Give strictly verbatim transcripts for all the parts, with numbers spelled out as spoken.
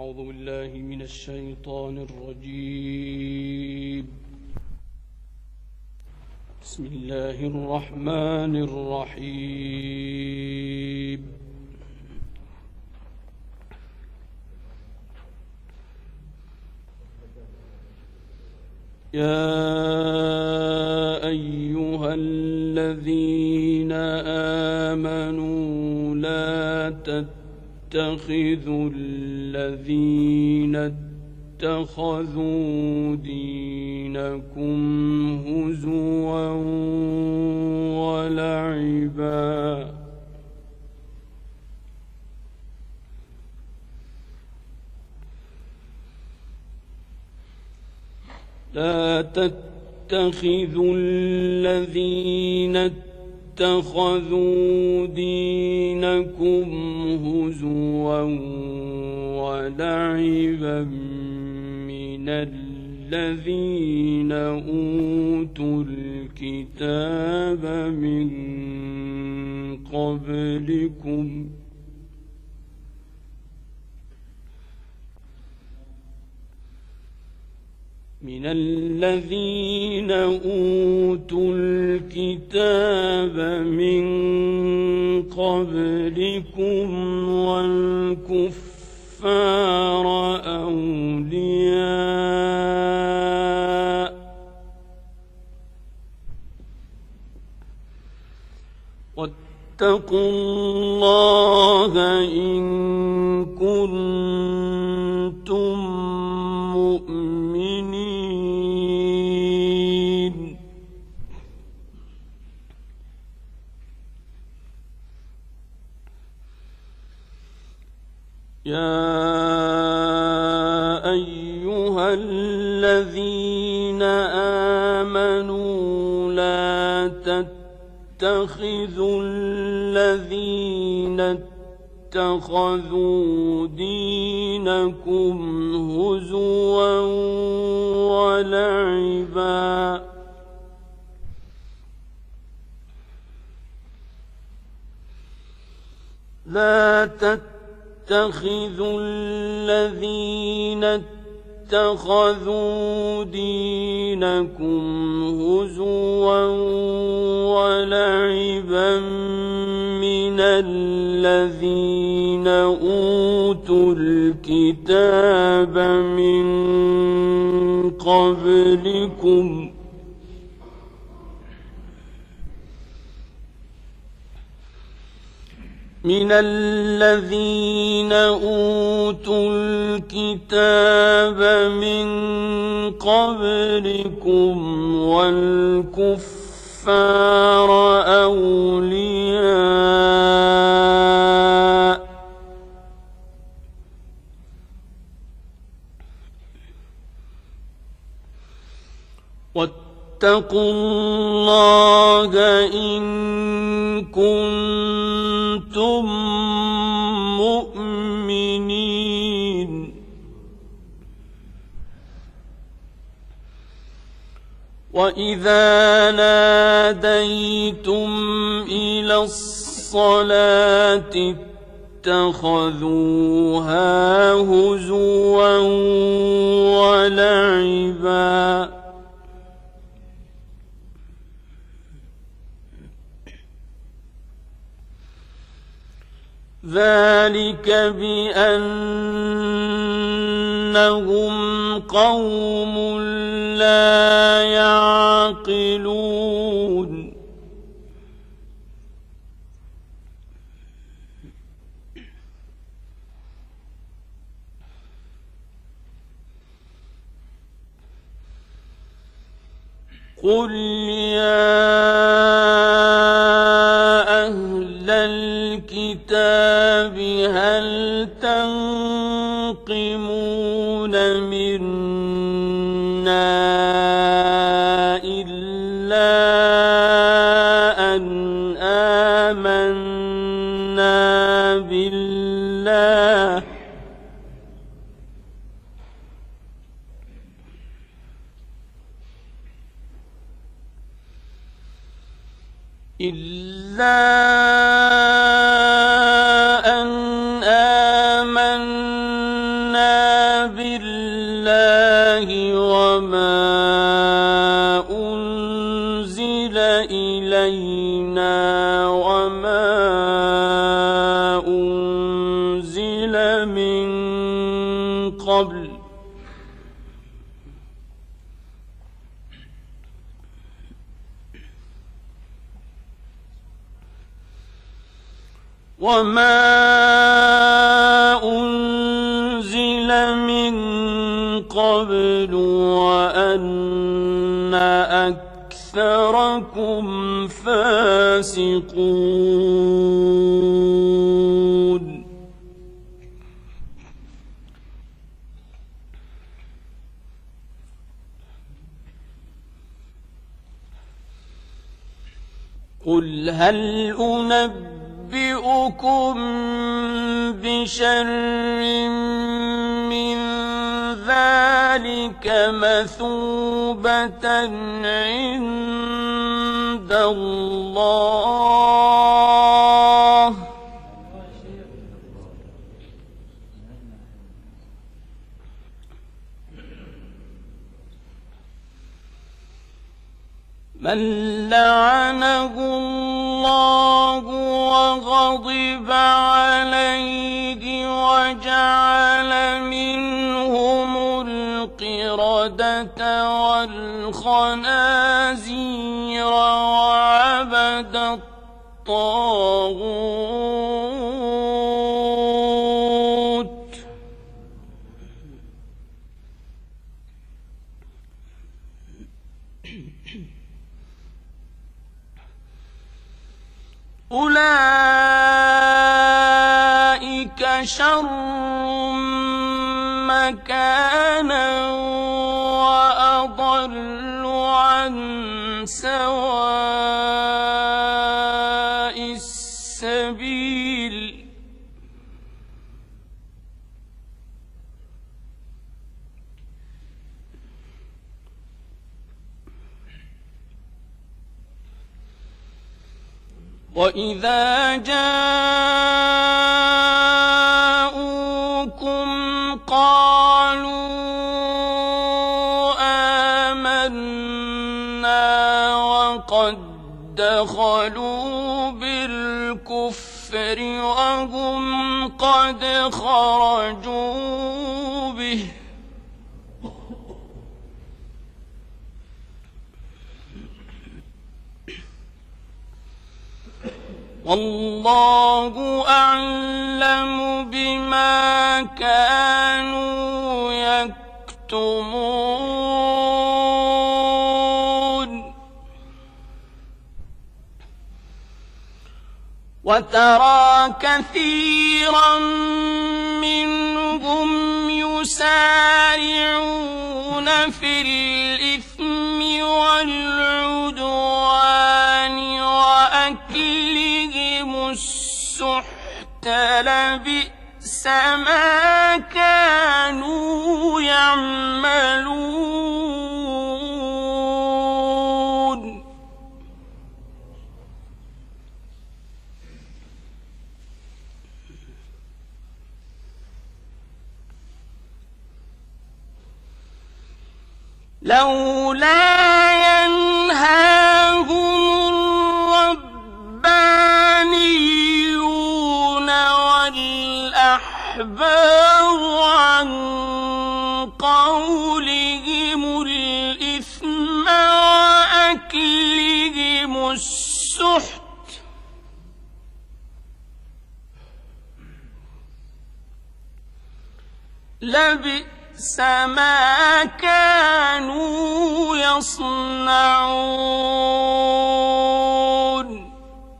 أعوذ بالله من الشيطان الرجيم. بسم الله الرحمن الرحيم. يا أيها الذين آمنوا لا تتخذوا الذين اتخذوا دينكم هزوا ولعبا لا تتخذوا الذين اتخذوا دينكم هزوا ولعبا من الذين أوتوا الكتاب من قبلكم من الذين أوتوا الكتاب من قبلكم والكفار أولياء واتقوا الله إن كنتم مؤمنين. يا أيها الذين آمنوا لا تتخذوا الذين اتخذوا دينكم هزوا ولعبا لا تتخذوا الذين اتخذوا دينكم هزوا ولعبا من الذين أوتوا الكتاب من قبلكم من الذين أوتوا الكتاب من قبلكم والكفار أولياء واتقوا الله إن كنتم مؤمنين. وإذا ناديتم إلى الصلاة اتخذوها هزوا ولعبا ذلك بأنهم قوم لا يعقلون. قل يا أهل الكتاب هل تنقمون منا إلا أن آمنا بالله إلا أن آمنا وما أنزل من قبل وأن أكثركم فاسقون قل هل أنبئكم بشر من ذلك مثوبة عند الله من لعنه الله وغضب عليه وجعل منهم القردة والخنازير وعبد الطاغوت أولئك شر مكانا وأضل عن سواء السبيل وإذا جاءوكم قالوا آمنا وقد دخلوا بالكفر وهم قد خرجوا به والله أعلم بما كانوا يكتمون وترى كثيرا منهم يسارعون في الإثم والعدوان وأكلهم السحت لبئس ما كانوا يعملون لولا ينهاهم الربانيون والأحبار عن قولهم الإثم وأكلهم السحت لبئس ما كانوا يصنعون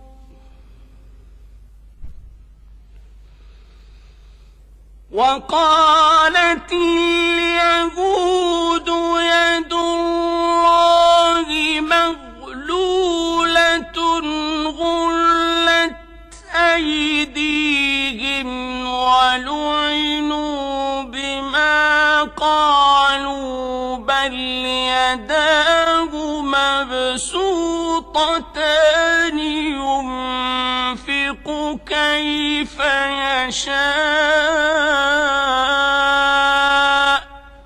وقالت اليهود يد الله مغلولة غلت أيديهم ولعنوا بما قالوا بل يداه مبسوطتان ينفق كيف يشاء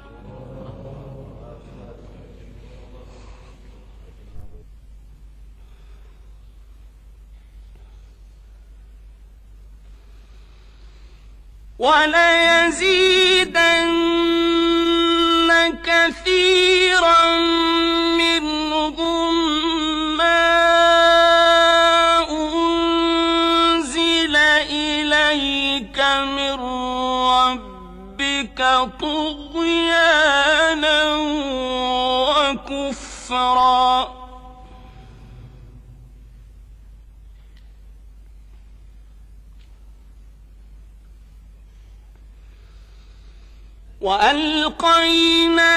وليزيدن كثيرا منهم ما أنزل إليك من ربك طغيانا وكفرا. وألقينا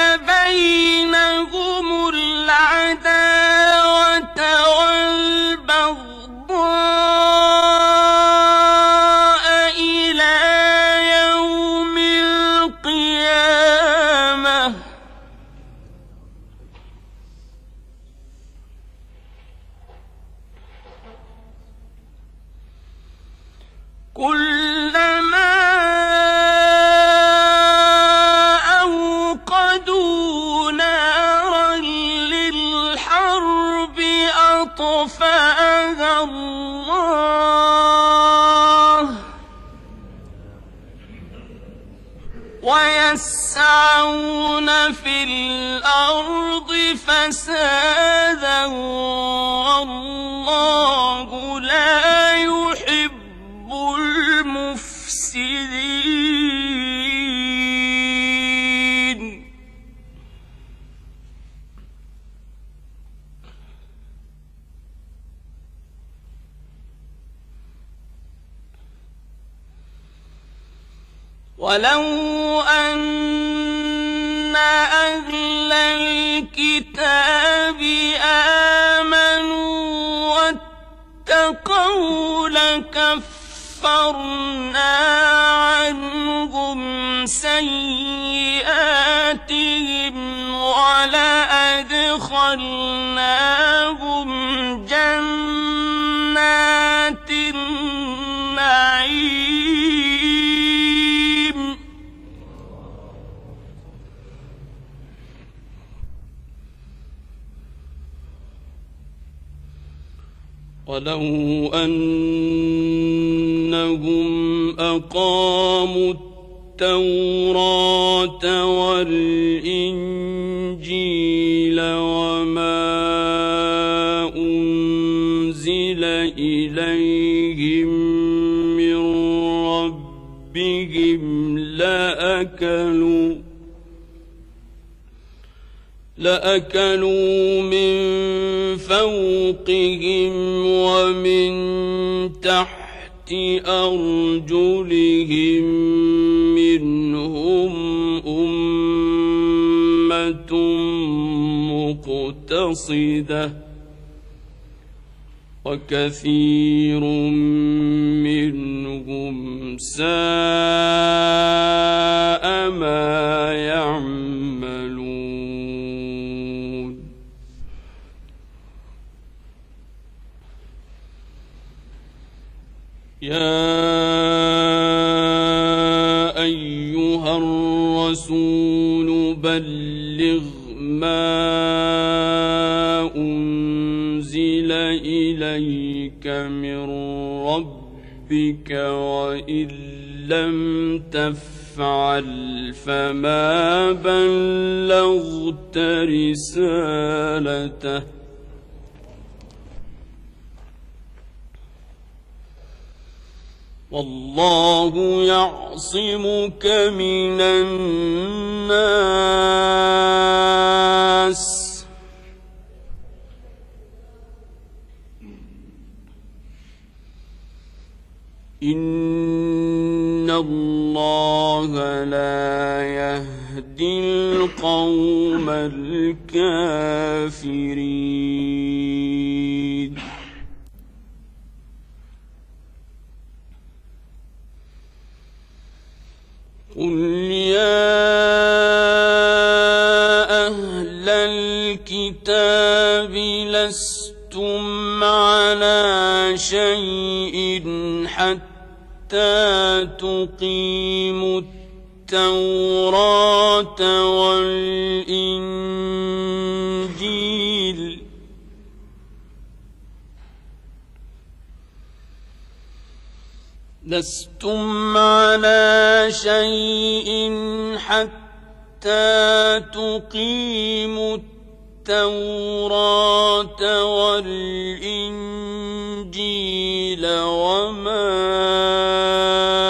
بينهم العداوة والبغضاء إلى يوم القيامة كلما أطفأها الله ويسعون في الأرض فسادا والله لا يحب المفسدين. ولو أن أهل الكتاب آمنوا واتقوا لكفرنا عنهم سيئاتهم ولأدخلناهم جنات النعيم. ولو أنهم أقاموا التوراة والإنجيل وما أنزل إليهم من ربهم لأكلوا لأكلوا من فوقهم ومن تحت أرجلهم منهم أمة مقتصدة وكثير منهم ساء ما يعملون. يا أيها الرسول بلغ ما أنزل إليك من ربك وإن لم تفعل فما بلغت رسالته والله يعصمك من الناس إن الله لا يهدي القوم الكافرين. قل يا أهل الكتاب لستم على شيء حتى تقيموا التوراة والإنجيل لستم على شيء حتى تقيموا التوراة والإنجيل. والإنجيل وما أنزل إليكم من ربكم وما تفرقون فيه وما تفرقون فيه إلا من بعد ما جاءكم العلم بغيا بينكم وأن تقولوا للذين كفروا لولا أنزل هذا القرآن على رجل منهم لأقيموا الصلاة وآتوا الزكاة وما تفعلوا من خير فإن الله به عليم. قل يا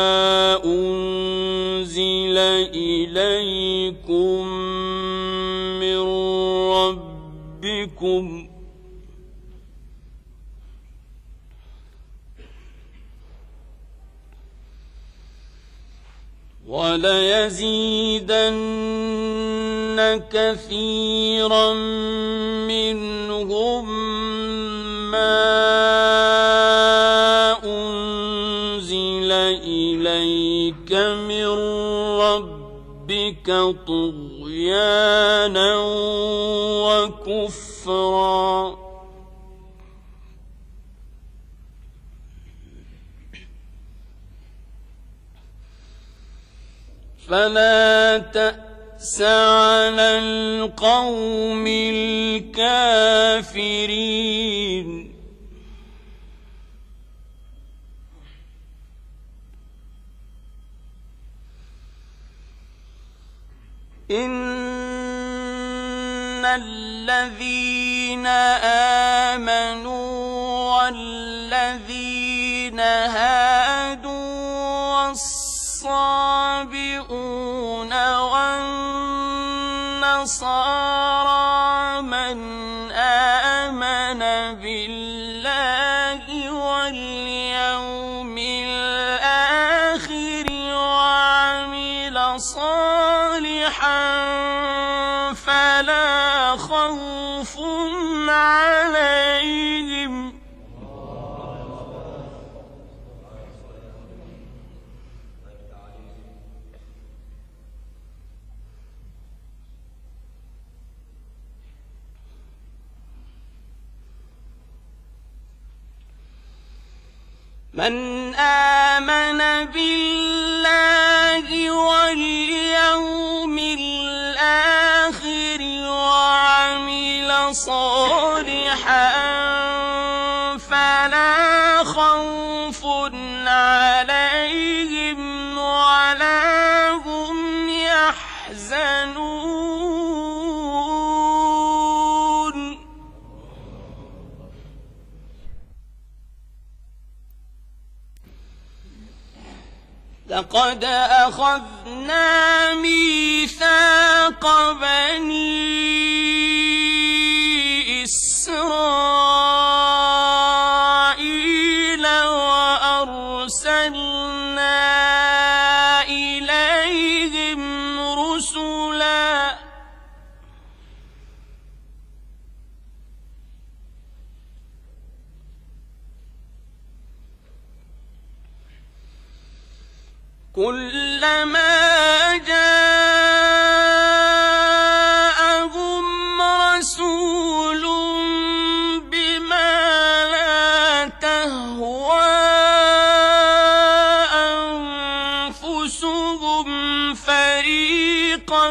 وليزيدن كثيرا منهم ما أنزل إليك من ربك طغيانا وكفرا فلا تأس على القوم الكافرين إن الذين آمنوا والذين هادوا والصابئون والنصارى من آمن بالله واليوم الآخر وعمل صالحا فلا خوف عليهم من آمن بالله واليوم الآخر وعمل صالحا فلا خوف عليهم ولا هم يحزنون لقد أخذنا ميثاق بني إسرائيل وأرسلنا إليهم رسلا كلما جاءهم رسول بما لا تهوى أنفسهم فريقا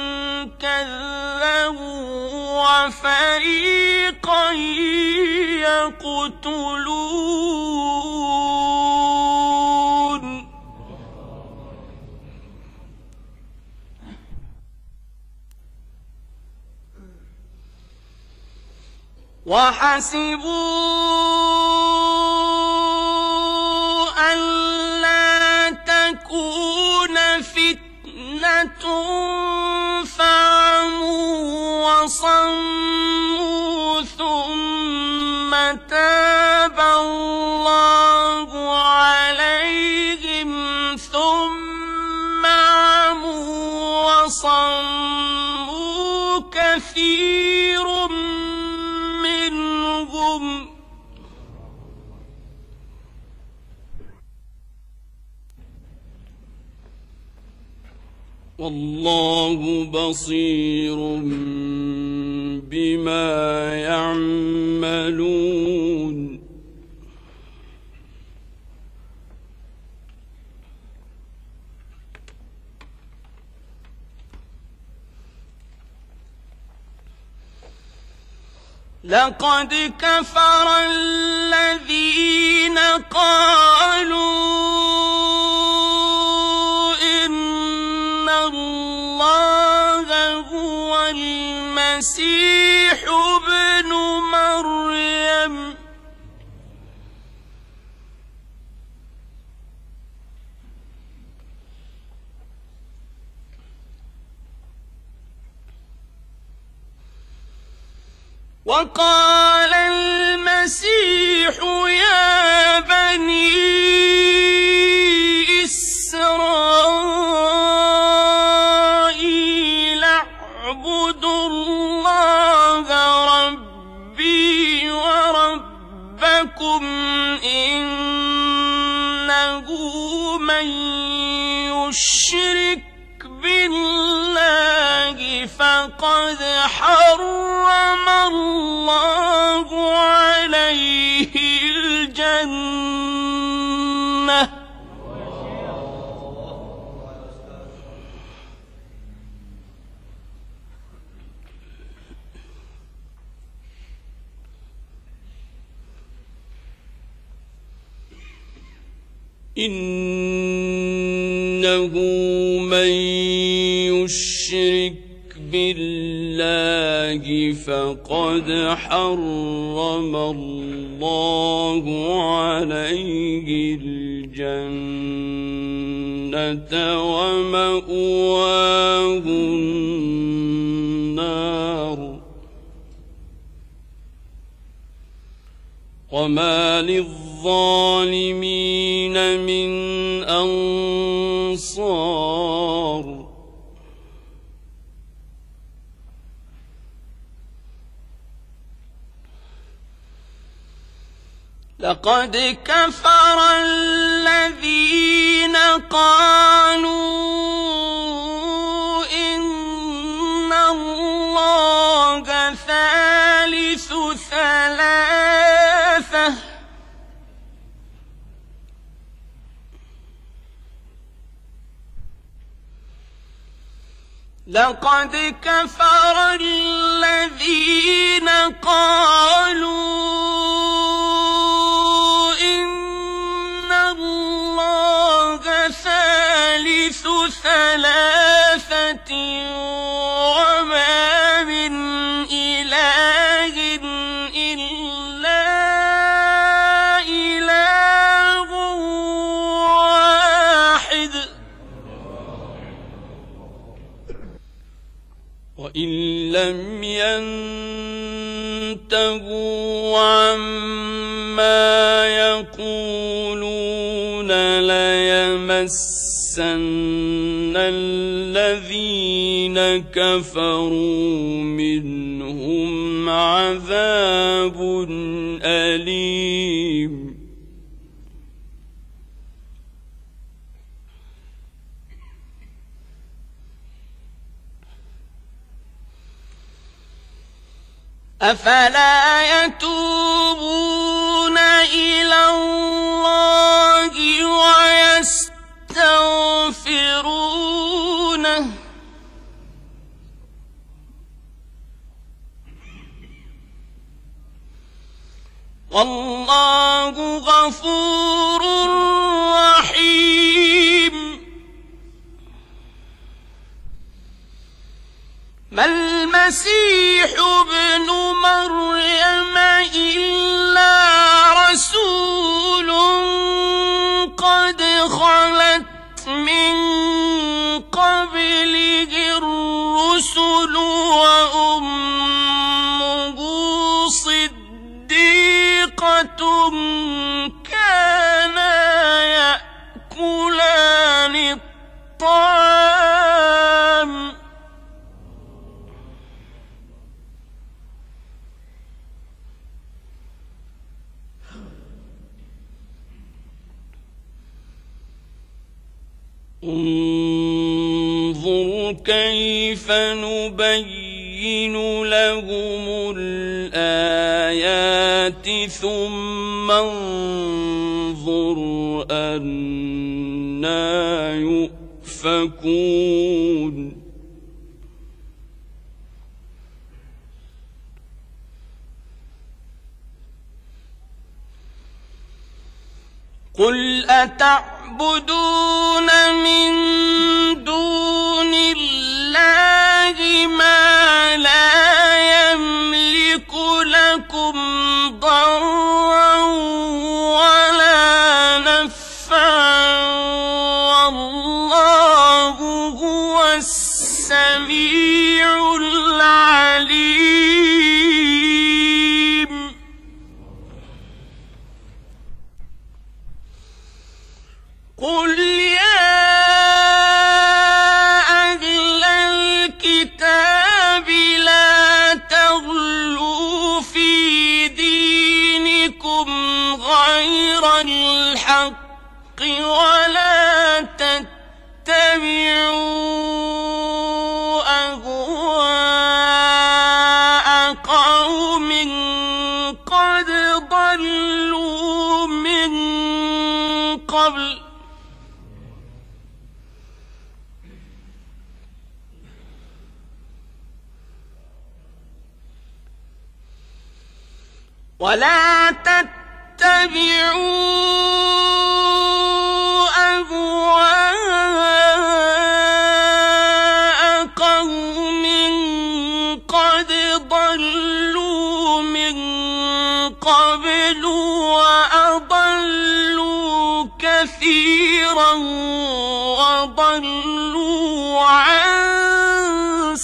كذبوا وفريقا يقتلون وحسبوا ألا تكون فتنة فعموا وصموا ثم تاب الله عليهم ثم عموا وصموا كثير منهم والله بصير بما يعملون لقد كفر الذين قالوا إن الله هو المسيح ابن مريم وقال المسيح يا بني إسرائيل من يشرك بالله فقد حرم الله عليه الجنة إنه من يشرك بالله فقد حرم الله عليه الجنة ومأواه النار وما للظالمين من أنصار لقد كفر الذين قالوا إن الله ثالث ثلاثة لقد كفر الذين قالوا إن الله ثالث ثلاثة وما من إله إلا إله واحد وإن لم ينتهوا عما يقولون ليمسن الذين كفروا منهم عذاب أليم أفلا يتوبون إلى الله ويستغفرونه والله غفور رحيم ما المسيح ابن مريم إلا رسول قد خلت من قبله الرسل وأمه صديقة كانا يأكلان الطعام انظر كيف نبين لهم الآيات ثم انظر أنى يؤفكون قل أتعبدون من دون الله ما لا يملك لكم ضرا ولا نفعا والله هو السميع العليم قل يا أهل الكتاب لا تغلوا في دينكم غير الحق ولا ولا تتبعوا أهواء قوم قد ضلوا من قبل وأضلوا كثيرا وضلوا عن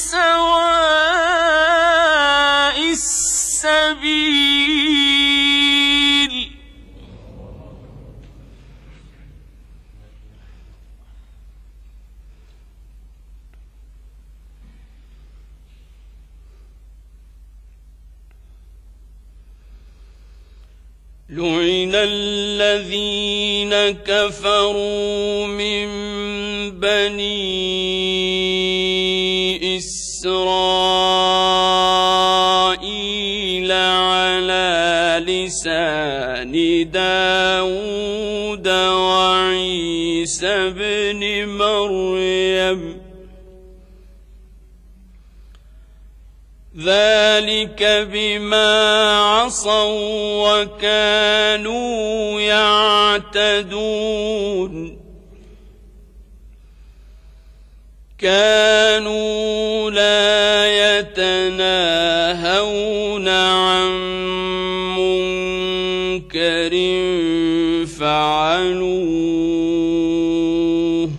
سواء السبيل لعن الذين كفروا من بني إسرائيل على لسان داود وعيسى بن مريم ذلك بما عصوا وكانوا يعتدون كانوا لا يتناهون عن منكر فعلوه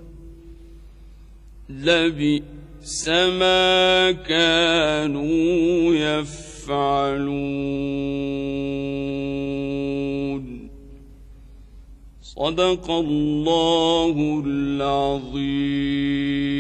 لبئس ما كانوا يفعلون صدق الله العظيم.